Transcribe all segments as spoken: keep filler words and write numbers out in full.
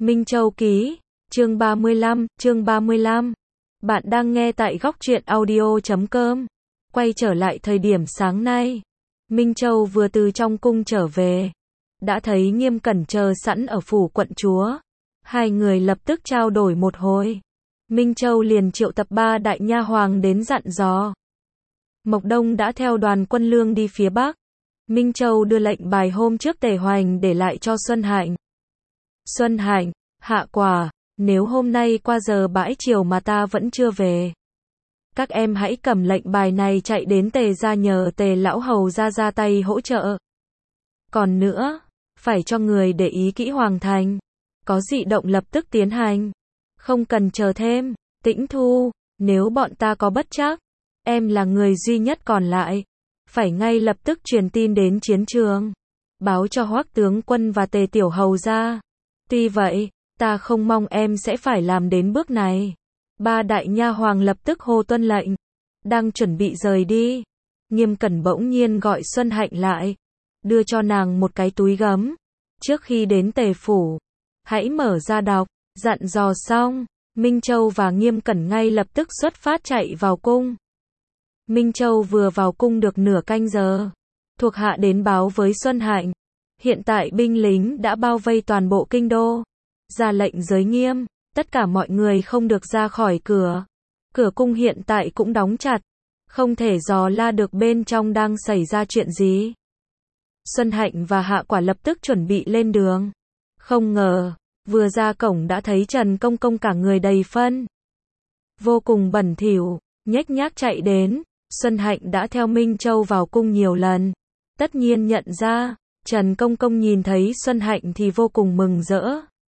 Minh Châu ký, chương ba mươi lăm, chương ba mươi lăm. Bạn đang nghe tại góc truyện audio chấm com. Quay trở lại thời điểm sáng nay, Minh Châu vừa từ trong cung trở về, đã thấy Nghiêm Cẩn chờ sẵn ở phủ quận chúa. Hai người lập tức trao đổi một hồi. Minh Châu liền triệu tập ba đại nha hoàng đến dặn dò. Mộc Đông đã theo đoàn quân lương đi phía Bắc. Minh Châu đưa lệnh bài hôm trước Tề Hoành để lại cho Xuân Hạnh. Xuân Hạnh, Hạ Quả, nếu hôm nay qua giờ bãi chiều mà ta vẫn chưa về, các em hãy cầm lệnh bài này chạy đến Tề gia nhờ Tề lão hầu ra ra tay hỗ trợ. Còn nữa, phải cho người để ý kỹ Hoàng thành, có dị động lập tức tiến hành, không cần chờ thêm. Tĩnh Thu, nếu bọn ta có bất trắc, em là người duy nhất còn lại, phải ngay lập tức truyền tin đến chiến trường, báo cho Hoắc tướng quân và Tề tiểu hầu ra. Tuy vậy, ta không mong em sẽ phải làm đến bước này. Ba đại nha hoàng lập tức hô tuân lệnh, đang chuẩn bị rời đi. Nghiêm Cẩn bỗng nhiên gọi Xuân Hạnh lại, đưa cho nàng một cái túi gấm. Trước khi đến Tề phủ, hãy mở ra đọc. Dặn dò xong, Minh Châu và Nghiêm Cẩn ngay lập tức xuất phát chạy vào cung. Minh Châu vừa vào cung được nửa canh giờ, thuộc hạ đến báo với Xuân Hạnh, hiện tại binh lính đã bao vây toàn bộ kinh đô, ra lệnh giới nghiêm, tất cả mọi người không được ra khỏi cửa. Cửa cung hiện tại cũng đóng chặt, không thể dò la được bên trong đang xảy ra chuyện gì. Xuân Hạnh và Hạ Quả lập tức chuẩn bị lên đường. Không ngờ, vừa ra cổng đã thấy Trần Công Công cả người đầy phân, vô cùng bẩn thỉu, nhếch nhác chạy đến. Xuân Hạnh đã theo Minh Châu vào cung nhiều lần, tất nhiên nhận ra. Trần Công Công nhìn thấy Xuân Hạnh thì vô cùng mừng rỡ,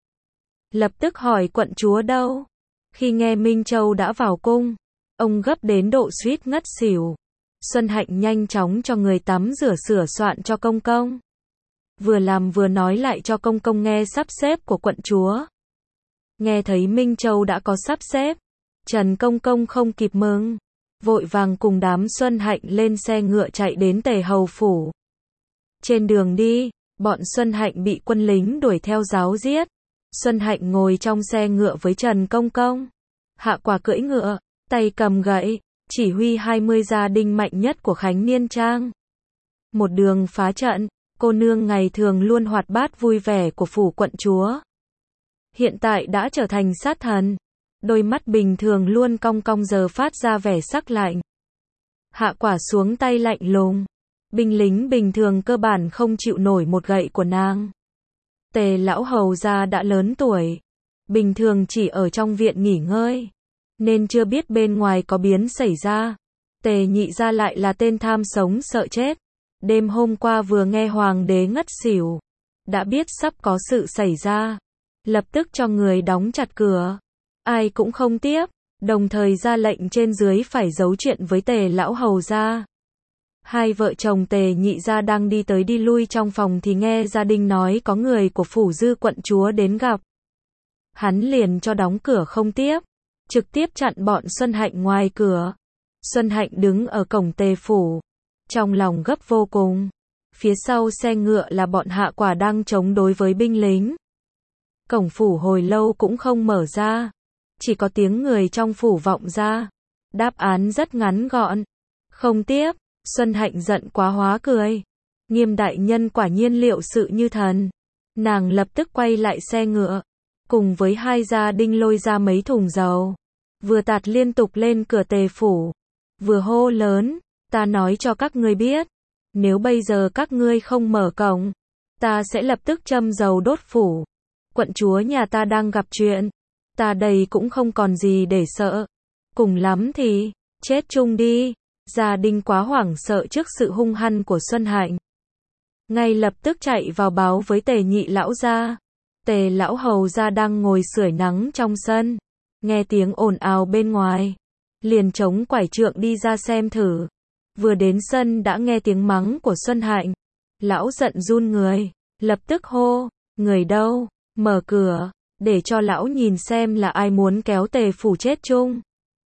lập tức hỏi quận chúa đâu. Khi nghe Minh Châu đã vào cung, ông gấp đến độ suýt ngất xỉu. Xuân Hạnh nhanh chóng cho người tắm rửa sửa soạn cho Công Công, vừa làm vừa nói lại cho Công Công nghe sắp xếp của quận chúa. Nghe thấy Minh Châu đã có sắp xếp, Trần Công Công không kịp mừng, vội vàng cùng đám Xuân Hạnh lên xe ngựa chạy đến Tề hầu phủ. Trên đường đi, bọn Xuân Hạnh bị quân lính đuổi theo giáo giết. Xuân Hạnh ngồi trong xe ngựa với Trần Công Công. Hạ Quả cưỡi ngựa, tay cầm gậy, chỉ huy hai mươi gia đình mạnh nhất của Khánh Niên Trang. Một đường phá trận, cô nương ngày thường luôn hoạt bát vui vẻ của phủ quận chúa, hiện tại đã trở thành sát thần. Đôi mắt bình thường luôn cong cong giờ phát ra vẻ sắc lạnh. Hạ Quả xuống tay lạnh lùng. Binh lính bình thường cơ bản không chịu nổi một gậy của nàng. Tề lão hầu gia đã lớn tuổi, bình thường chỉ ở trong viện nghỉ ngơi, nên chưa biết bên ngoài có biến xảy ra. Tề nhị gia lại là tên tham sống sợ chết. Đêm hôm qua vừa nghe hoàng đế ngất xỉu, đã biết sắp có sự xảy ra, lập tức cho người đóng chặt cửa, ai cũng không tiếp, đồng thời ra lệnh trên dưới phải giấu chuyện với Tề lão hầu gia. Hai vợ chồng Tề nhị gia đang đi tới đi lui trong phòng thì nghe gia đình nói có người của phủ dư quận chúa đến gặp. Hắn liền cho đóng cửa không tiếp, trực tiếp chặn bọn Xuân Hạnh ngoài cửa. Xuân Hạnh đứng ở cổng Tề phủ, trong lòng gấp vô cùng. Phía sau xe ngựa là bọn Hạ Quả đang chống đối với binh lính. Cổng phủ hồi lâu cũng không mở ra, chỉ có tiếng người trong phủ vọng ra. Đáp án rất ngắn gọn, không tiếp. Xuân Hạnh giận quá hóa cười. Nghiêm đại nhân quả nhiên liệu sự như thần. Nàng lập tức quay lại xe ngựa, cùng với hai gia đình lôi ra mấy thùng dầu, vừa tạt liên tục lên cửa Tề phủ, vừa hô lớn, ta nói cho các ngươi biết, nếu bây giờ các ngươi không mở cổng, ta sẽ lập tức châm dầu đốt phủ. Quận chúa nhà ta đang gặp chuyện, ta đây cũng không còn gì để sợ, cùng lắm thì chết chung đi. Gia đình quá hoảng sợ trước sự hung hăng của Xuân Hạnh, ngay lập tức chạy vào báo với Tề nhị lão gia. Tề lão hầu gia đang ngồi sưởi nắng trong sân, nghe tiếng ồn ào bên ngoài, liền chống quải trượng đi ra xem thử. Vừa đến sân đã nghe tiếng mắng của Xuân Hạnh, lão giận run người, lập tức hô, người đâu, mở cửa, để cho lão nhìn xem là ai muốn kéo Tề phủ chết chung.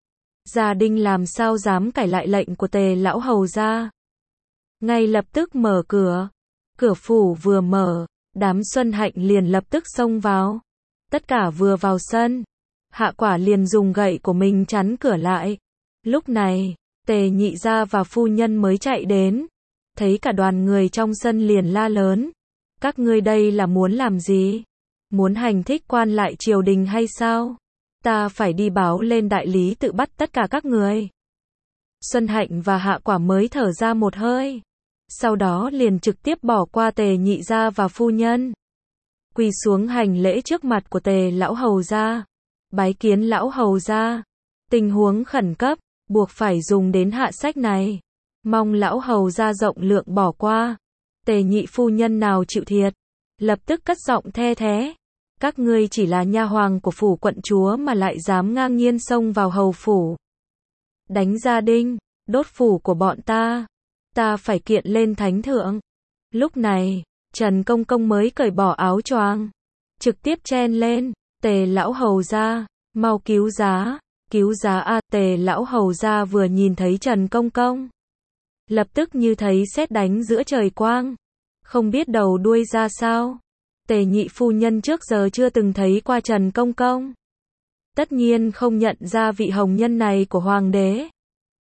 Gia đình làm sao dám cãi lại lệnh của Tề lão hầu gia. Ngay lập tức mở cửa. Cửa phủ vừa mở, đám Xuân Hạnh liền lập tức xông vào. Tất cả vừa vào sân, Hạ Quả liền dùng gậy của mình chắn cửa lại. Lúc này, Tề nhị gia và phu nhân mới chạy đến, thấy cả đoàn người trong sân liền la lớn. Các ngươi đây là muốn làm gì? Muốn hành thích quan lại triều đình hay sao? Ta phải đi báo lên đại lý tự bắt tất cả các người. Xuân Hạnh và Hạ Quả mới thở ra một hơi. Sau đó liền trực tiếp bỏ qua Tề nhị gia và phu nhân. Quỳ xuống hành lễ trước mặt của Tề lão hầu gia. Bái kiến lão hầu gia. Tình huống khẩn cấp, buộc phải dùng đến hạ sách này. Mong lão hầu gia rộng lượng bỏ qua. Tề nhị phu nhân nào chịu thiệt. Lập tức cất giọng the thé. Các ngươi chỉ là nha hoàng của phủ quận chúa mà lại dám ngang nhiên xông vào hầu phủ. Đánh gia đình, đốt phủ của bọn ta. Ta phải kiện lên thánh thượng. Lúc này, Trần Công Công mới cởi bỏ áo choàng, trực tiếp chen lên. Tề lão hầu gia, mau cứu giá, cứu giá a. Tề lão hầu gia vừa nhìn thấy Trần Công Công, lập tức như thấy sét đánh giữa trời quang, không biết đầu đuôi ra sao. Tề nhị phu nhân trước giờ chưa từng thấy qua Trần Công Công, tất nhiên không nhận ra vị hồng nhân này của hoàng đế.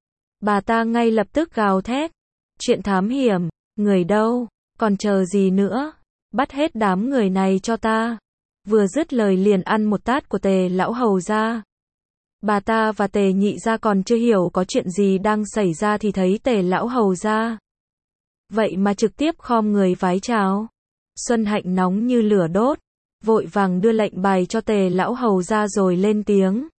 Bà ta ngay lập tức gào thét, chuyện thám hiểm, người đâu, còn chờ gì nữa, bắt hết đám người này cho ta. Vừa dứt lời liền ăn một tát của Tề lão hầu gia. Bà ta và Tề nhị gia còn chưa hiểu có chuyện gì đang xảy ra thì thấy Tề lão hầu gia vậy mà trực tiếp khom người vái chào. Xuân Hạnh nóng như lửa đốt, vội vàng đưa lệnh bài cho Tề lão hầu gia rồi lên tiếng.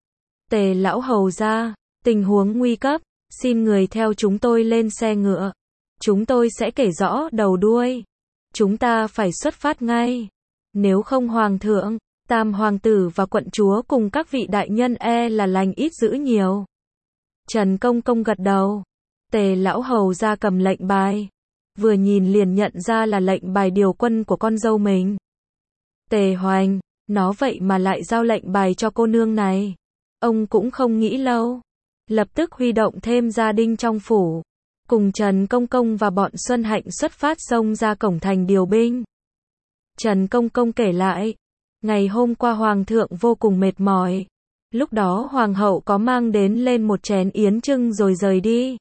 Tề lão hầu gia, tình huống nguy cấp, xin người theo chúng tôi lên xe ngựa. Chúng tôi sẽ kể rõ đầu đuôi. Chúng ta phải xuất phát ngay. Nếu không hoàng thượng, tam hoàng tử và quận chúa cùng các vị đại nhân e là lành ít dữ nhiều. Trần Công Công gật đầu. Tề lão hầu gia cầm lệnh bài. Vừa nhìn liền nhận ra là lệnh bài điều quân của con dâu mình. Tề Hoành, nó vậy mà lại giao lệnh bài cho cô nương này. Ông cũng không nghĩ lâu. Lập tức huy động thêm gia đình trong phủ. Cùng Trần Công Công và bọn Xuân Hạnh xuất phát xông ra cổng thành điều binh. Trần Công Công kể lại, ngày hôm qua hoàng thượng vô cùng mệt mỏi. Lúc đó hoàng hậu có mang đến lên một chén yến trưng rồi rời đi.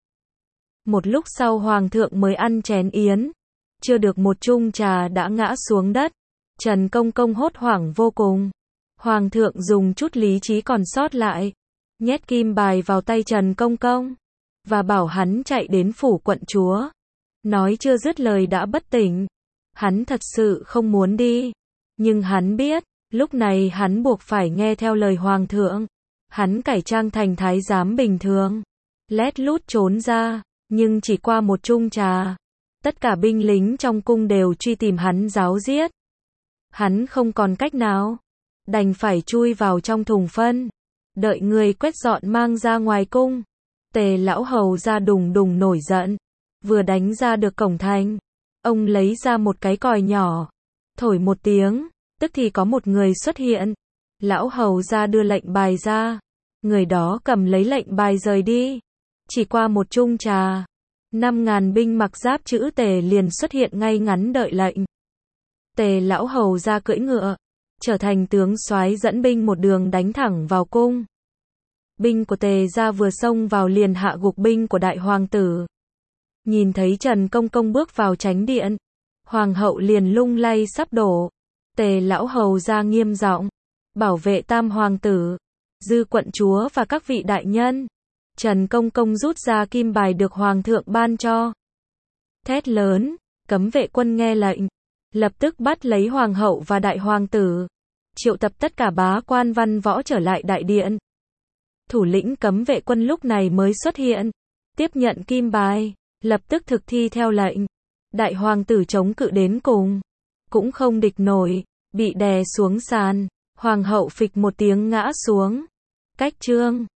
Một lúc sau hoàng thượng mới ăn chén yến, chưa được một chung trà đã ngã xuống đất. Trần Công Công hốt hoảng vô cùng. Hoàng thượng dùng chút lý trí còn sót lại, nhét kim bài vào tay Trần Công Công và bảo hắn chạy đến phủ quận chúa. Nói chưa dứt lời đã bất tỉnh. Hắn thật sự không muốn đi, nhưng hắn biết, lúc này hắn buộc phải nghe theo lời hoàng thượng. Hắn cải trang thành thái giám bình thường, lét lút trốn ra, nhưng chỉ qua một chung trà, tất cả binh lính trong cung đều truy tìm hắn giáo giết. Hắn không còn cách nào, đành phải chui vào trong thùng phân, đợi người quét dọn mang ra ngoài cung. Tề lão hầu gia đùng đùng nổi giận, vừa đánh ra được cổng thành, ông lấy ra một cái còi nhỏ, thổi một tiếng, tức thì có một người xuất hiện. Lão hầu gia đưa lệnh bài ra, người đó cầm lấy lệnh bài rời đi. Chỉ qua một chung trà, năm ngàn binh mặc giáp chữ Tề liền xuất hiện ngay ngắn đợi lệnh. Tề lão hầu gia cưỡi ngựa, trở thành tướng soái dẫn binh một đường đánh thẳng vào cung. Binh của Tề gia vừa xông vào liền hạ gục binh của đại hoàng tử. Nhìn thấy Trần Công Công bước vào chánh điện, hoàng hậu liền lung lay sắp đổ. Tề lão hầu gia nghiêm giọng, bảo vệ tam hoàng tử, dư quận chúa và các vị đại nhân. Trần Công Công rút ra kim bài được hoàng thượng ban cho. Thét lớn, cấm vệ quân nghe lệnh, lập tức bắt lấy hoàng hậu và đại hoàng tử, triệu tập tất cả bá quan văn võ trở lại đại điện. Thủ lĩnh cấm vệ quân lúc này mới xuất hiện, tiếp nhận kim bài, lập tức thực thi theo lệnh. Đại hoàng tử chống cự đến cùng, cũng không địch nổi, bị đè xuống sàn. Hoàng hậu phịch một tiếng ngã xuống. Cách chương